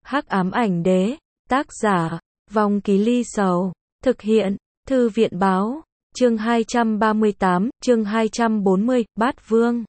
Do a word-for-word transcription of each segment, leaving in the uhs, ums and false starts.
Hắc ám ảnh đế, tác giả, Vong Ký Ly Sầu, thực hiện, Thư viện báo, chương hai trăm ba mươi tám, chương hai trăm bốn mươi, Bát Vương.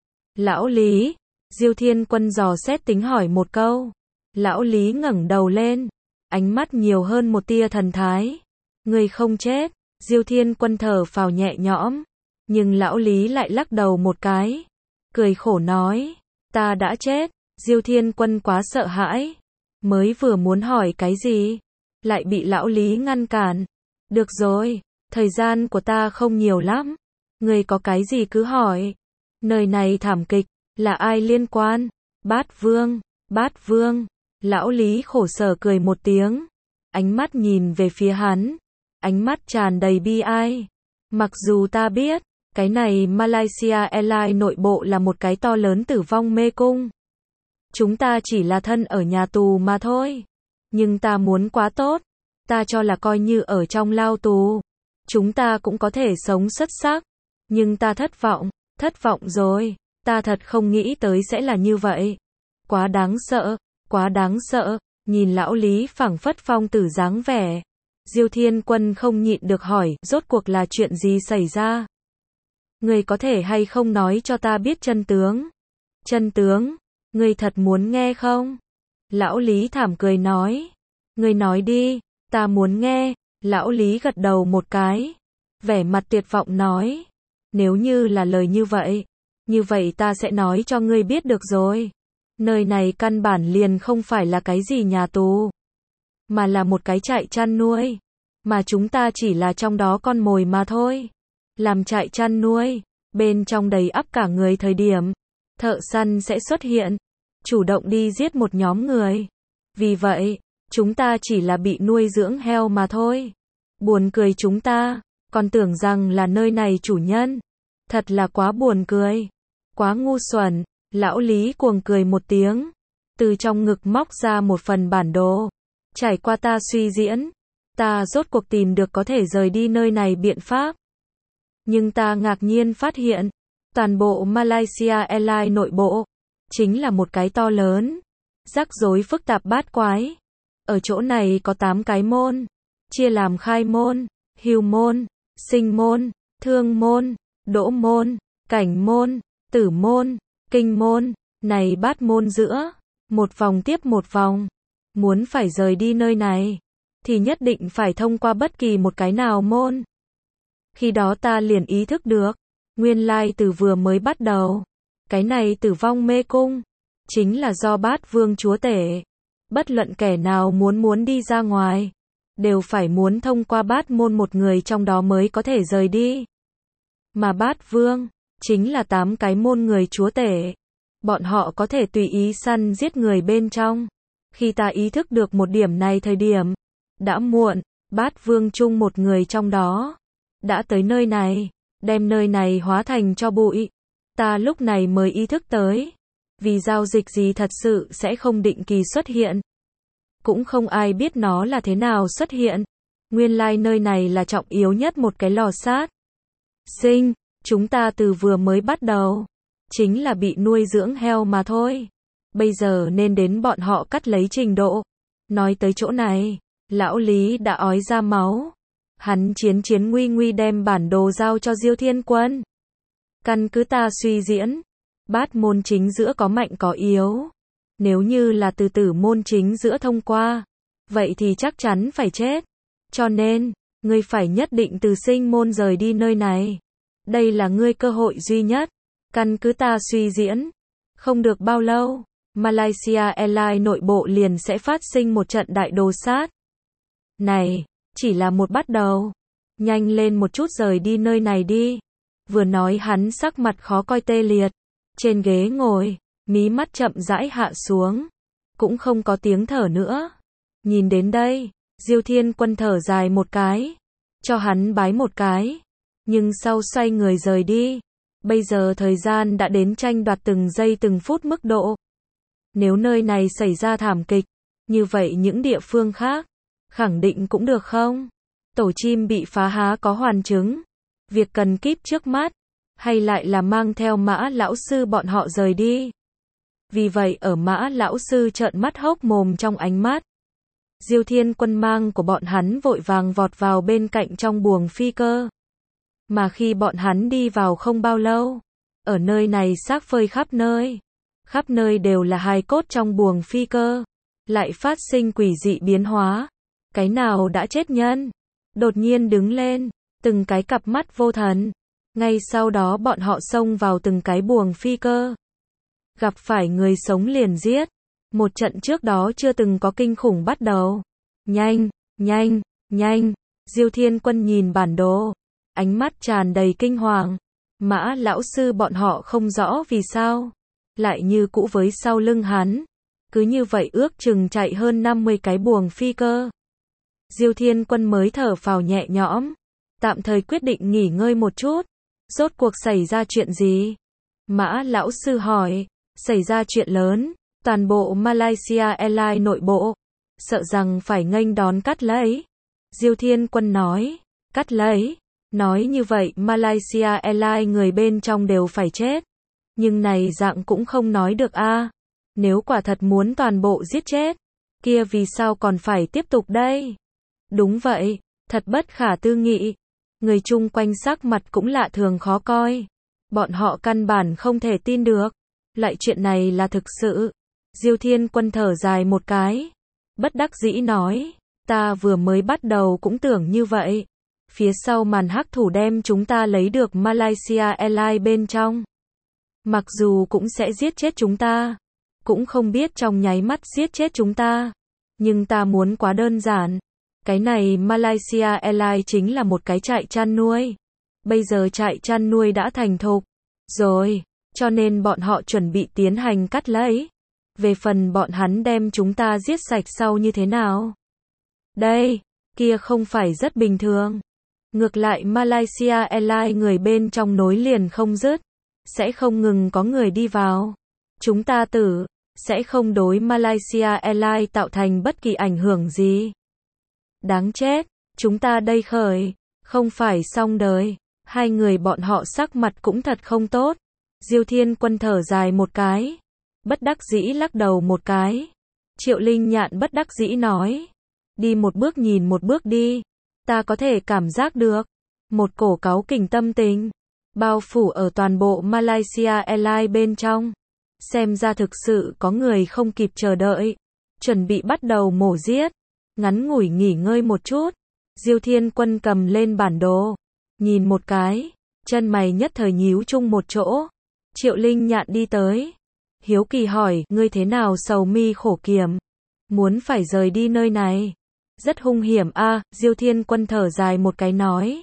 Lão Lý, Diêu Thiên Quân dò xét tính hỏi một câu. Lão Lý ngẩng đầu lên, ánh mắt nhiều hơn một tia thần thái. Người không chết, Diêu Thiên Quân thở phào nhẹ nhõm, nhưng lão Lý lại lắc đầu một cái, cười khổ nói, ta đã chết. Diêu Thiên Quân quá sợ hãi, mới vừa muốn hỏi cái gì, lại bị lão Lý ngăn cản. Được rồi, thời gian của ta không nhiều lắm, người có cái gì cứ hỏi. Nơi này thảm kịch, là ai liên quan? Bát Vương, Bát Vương. Lão Lý khổ sở cười một tiếng, ánh mắt nhìn về phía hắn, ánh mắt tràn đầy bi ai. Mặc dù ta biết, cái này Malaysia Airlines nội bộ là một cái to lớn tử vong mê cung. Chúng ta chỉ là thân ở nhà tù mà thôi. Nhưng ta muốn quá tốt, ta cho là coi như ở trong lao tù, chúng ta cũng có thể sống xuất sắc. Nhưng ta thất vọng, thất vọng rồi, ta thật không nghĩ tới sẽ là như vậy. Quá đáng sợ, quá đáng sợ, nhìn lão Lý phảng phất phong tử dáng vẻ. Diêu Thiên Quân không nhịn được hỏi, rốt cuộc là chuyện gì xảy ra? Người có thể hay không nói cho ta biết chân tướng? Chân tướng? Người thật muốn nghe không? Lão Lý thảm cười nói. Người nói đi, ta muốn nghe. Lão Lý gật đầu một cái, vẻ mặt tuyệt vọng nói. Nếu như là lời như vậy, như vậy ta sẽ nói cho ngươi biết được rồi. Nơi này căn bản liền không phải là cái gì nhà tù, mà là một cái trại chăn nuôi, mà chúng ta chỉ là trong đó con mồi mà thôi. Làm trại chăn nuôi, bên trong đầy ắp cả người thời điểm, thợ săn sẽ xuất hiện, chủ động đi giết một nhóm người. Vì vậy, chúng ta chỉ là bị nuôi dưỡng heo mà thôi. Buồn cười, chúng ta còn tưởng rằng là nơi này chủ nhân. Thật là quá buồn cười, quá ngu xuẩn. Lão Lý cuồng cười một tiếng, từ trong ngực móc ra một phần bản đồ. Trải qua ta suy diễn, ta rốt cuộc tìm được có thể rời đi nơi này biện pháp. Nhưng ta ngạc nhiên phát hiện, toàn bộ Malaysia Airlines nội bộ, chính là một cái to lớn, rắc rối phức tạp bát quái. Ở chỗ này có tám cái môn, chia làm khai môn, hưu môn, sinh môn, thương môn, đỗ môn, cảnh môn, tử môn, kinh môn. Này bát môn giữa, một vòng tiếp một vòng. Muốn phải rời đi nơi này, thì nhất định phải thông qua bất kỳ một cái nào môn. Khi đó ta liền ý thức được, nguyên lai từ vừa mới bắt đầu, cái này tử vong mê cung, chính là do Bát Vương chúa tể. Bất luận kẻ nào muốn muốn đi ra ngoài, đều phải muốn thông qua bát môn một người trong đó mới có thể rời đi. Mà Bát Vương, chính là tám cái môn người chúa tể. Bọn họ có thể tùy ý săn giết người bên trong. Khi ta ý thức được một điểm này thời điểm, đã muộn. Bát Vương chung một người trong đó đã tới nơi này, đem nơi này hóa thành cho bụi. Ta lúc này mới ý thức tới, vì giao dịch gì thật sự sẽ không định kỳ xuất hiện, cũng không ai biết nó là thế nào xuất hiện. Nguyên lai like nơi này là trọng yếu nhất một cái lò sát sinh. Chúng ta từ vừa mới bắt đầu, chính là bị nuôi dưỡng heo mà thôi. Bây giờ nên đến bọn họ cắt lấy trình độ. Nói tới chỗ này, lão Lý đã ói ra máu. Hắn chiến chiến nguy nguy đem bản đồ giao cho Diêu Thiên Quân. Căn cứ ta suy diễn, bát môn chính giữa có mạnh có yếu. Nếu như là từ tử môn chính giữa thông qua, vậy thì chắc chắn phải chết. Cho nên, ngươi phải nhất định từ sinh môn rời đi nơi này. Đây là ngươi cơ hội duy nhất. Căn cứ ta suy diễn, không được bao lâu, Malaysia Airlines nội bộ liền sẽ phát sinh một trận đại đồ sát. Này, chỉ là một bắt đầu. Nhanh lên một chút rời đi nơi này đi. Vừa nói hắn sắc mặt khó coi tê liệt. Trên ghế ngồi, mí mắt chậm rãi hạ xuống. Cũng không có tiếng thở nữa. Nhìn đến đây, Diêu Thiên Quân thở dài một cái. Cho hắn bái một cái. Nhưng sau xoay người rời đi. Bây giờ thời gian đã đến tranh đoạt từng giây từng phút mức độ. Nếu nơi này xảy ra thảm kịch, như vậy những địa phương khác, khẳng định cũng được không? Tổ chim bị phá há có hoàn chứng. Việc cần kíp trước mắt, hay lại là mang theo Mã lão sư bọn họ rời đi? Vì vậy ở Mã lão sư trợn mắt hốc mồm trong ánh mắt. Diêu Thiên Quân mang của bọn hắn vội vàng vọt vào bên cạnh trong buồng phi cơ. Mà khi bọn hắn đi vào không bao lâu, ở nơi này xác phơi khắp nơi. Khắp nơi đều là hài cốt trong buồng phi cơ. Lại phát sinh quỷ dị biến hóa. Cái nào đã chết nhân, đột nhiên đứng lên, từng cái cặp mắt vô thần. Ngay sau đó bọn họ xông vào từng cái buồng phi cơ. Gặp phải người sống liền giết. Một trận trước đó chưa từng có kinh khủng bắt đầu. Nhanh, nhanh, nhanh. Diêu Thiên Quân nhìn bản đồ, ánh mắt tràn đầy kinh hoàng. Mã lão sư bọn họ không rõ vì sao, lại như cũ với sau lưng hắn. Cứ như vậy ước chừng chạy hơn năm mươi cái buồng phi cơ. Diêu Thiên Quân mới thở phào nhẹ nhõm, tạm thời quyết định nghỉ ngơi một chút. Rốt cuộc xảy ra chuyện gì? Mã lão sư hỏi. Xảy ra chuyện lớn, toàn bộ Malaysia Airlines nội bộ, sợ rằng phải nghênh đón cắt lấy. Diêu Thiên Quân nói. Cắt lấy? Nói như vậy Malaysia Airlines người bên trong đều phải chết. Nhưng này dạng cũng không nói được a. Nếu quả thật muốn toàn bộ giết chết, kia vì sao còn phải tiếp tục đây? Đúng vậy, thật bất khả tư nghị. Người chung quanh sắc mặt cũng lạ thường khó coi. Bọn họ căn bản không thể tin được. Lại chuyện này là thực sự. Diêu Thiên Quân thở dài một cái. Bất đắc dĩ nói. Ta vừa mới bắt đầu cũng tưởng như vậy. Phía sau màn hắc thủ đem chúng ta lấy được Malaysia Airlines bên trong. Mặc dù cũng sẽ giết chết chúng ta. Cũng không biết trong nháy mắt giết chết chúng ta. Nhưng ta muốn quá đơn giản. Cái này Malaysia Airlines chính là một cái trại chăn nuôi. Bây giờ trại chăn nuôi đã thành thục rồi, cho nên bọn họ chuẩn bị tiến hành cắt lấy. Về phần bọn hắn đem chúng ta giết sạch sau như thế nào? Đây, kia không phải rất bình thường. Ngược lại Malaysia Airlines người bên trong nối liền không dứt, sẽ không ngừng có người đi vào. Chúng ta tử, sẽ không đối Malaysia Airlines tạo thành bất kỳ ảnh hưởng gì. Đáng chết, chúng ta đây khởi, không phải xong đời. Hai người bọn họ sắc mặt cũng thật không tốt. Diêu Thiên Quân thở dài một cái, bất đắc dĩ lắc đầu một cái. Triệu Linh Nhạn bất đắc dĩ nói, đi một bước nhìn một bước đi. Ta có thể cảm giác được một cổ cáu kỉnh tâm tình bao phủ ở toàn bộ Malaysia Airlines bên trong. Xem ra thực sự có người không kịp chờ đợi, chuẩn bị bắt đầu mổ giết. Ngắn ngủi nghỉ ngơi một chút, Diêu Thiên Quân cầm lên bản đồ, nhìn một cái, chân mày nhất thời nhíu chung một chỗ. Triệu Linh Nhạn đi tới, hiếu kỳ hỏi, ngươi thế nào sầu mi khổ kiểm, muốn phải rời đi nơi này? Rất hung hiểm a. À, Diêu Thiên Quân thở dài một cái nói.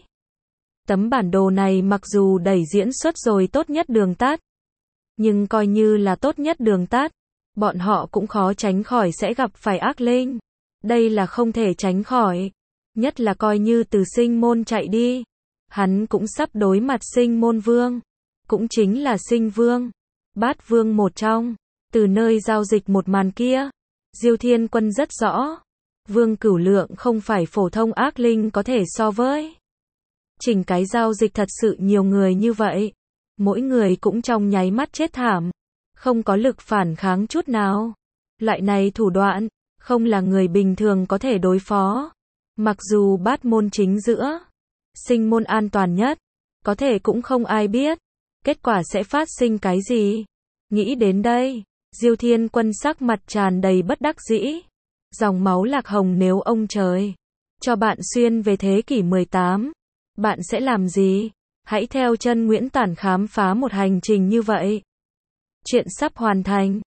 Tấm bản đồ này mặc dù đẩy diễn xuất rồi tốt nhất đường tắt, nhưng coi như là tốt nhất đường tắt, bọn họ cũng khó tránh khỏi sẽ gặp phải ác linh. Đây là không thể tránh khỏi. Nhất là coi như từ Sinh Môn chạy đi, hắn cũng sắp đối mặt Sinh Môn Vương, cũng chính là Sinh Vương, Bát Vương một trong. Từ nơi giao dịch một màn kia, Diêu Thiên Quân rất rõ, Vương Cửu Lượng không phải phổ thông ác linh có thể so với. Chỉnh cái giao dịch thật sự nhiều người như vậy, mỗi người cũng trong nháy mắt chết thảm, không có lực phản kháng chút nào. Loại này thủ đoạn, không là người bình thường có thể đối phó. Mặc dù bát môn chính giữa, Sinh Môn an toàn nhất, có thể cũng không ai biết kết quả sẽ phát sinh cái gì. Nghĩ đến đây, Diêu Thiên Quân sắc mặt tràn đầy bất đắc dĩ. Dòng máu lạc hồng, nếu ông trời cho bạn xuyên về thế kỷ mười tám, bạn sẽ làm gì? Hãy theo chân Nguyễn Tản khám phá một hành trình như vậy. Chuyện sắp hoàn thành.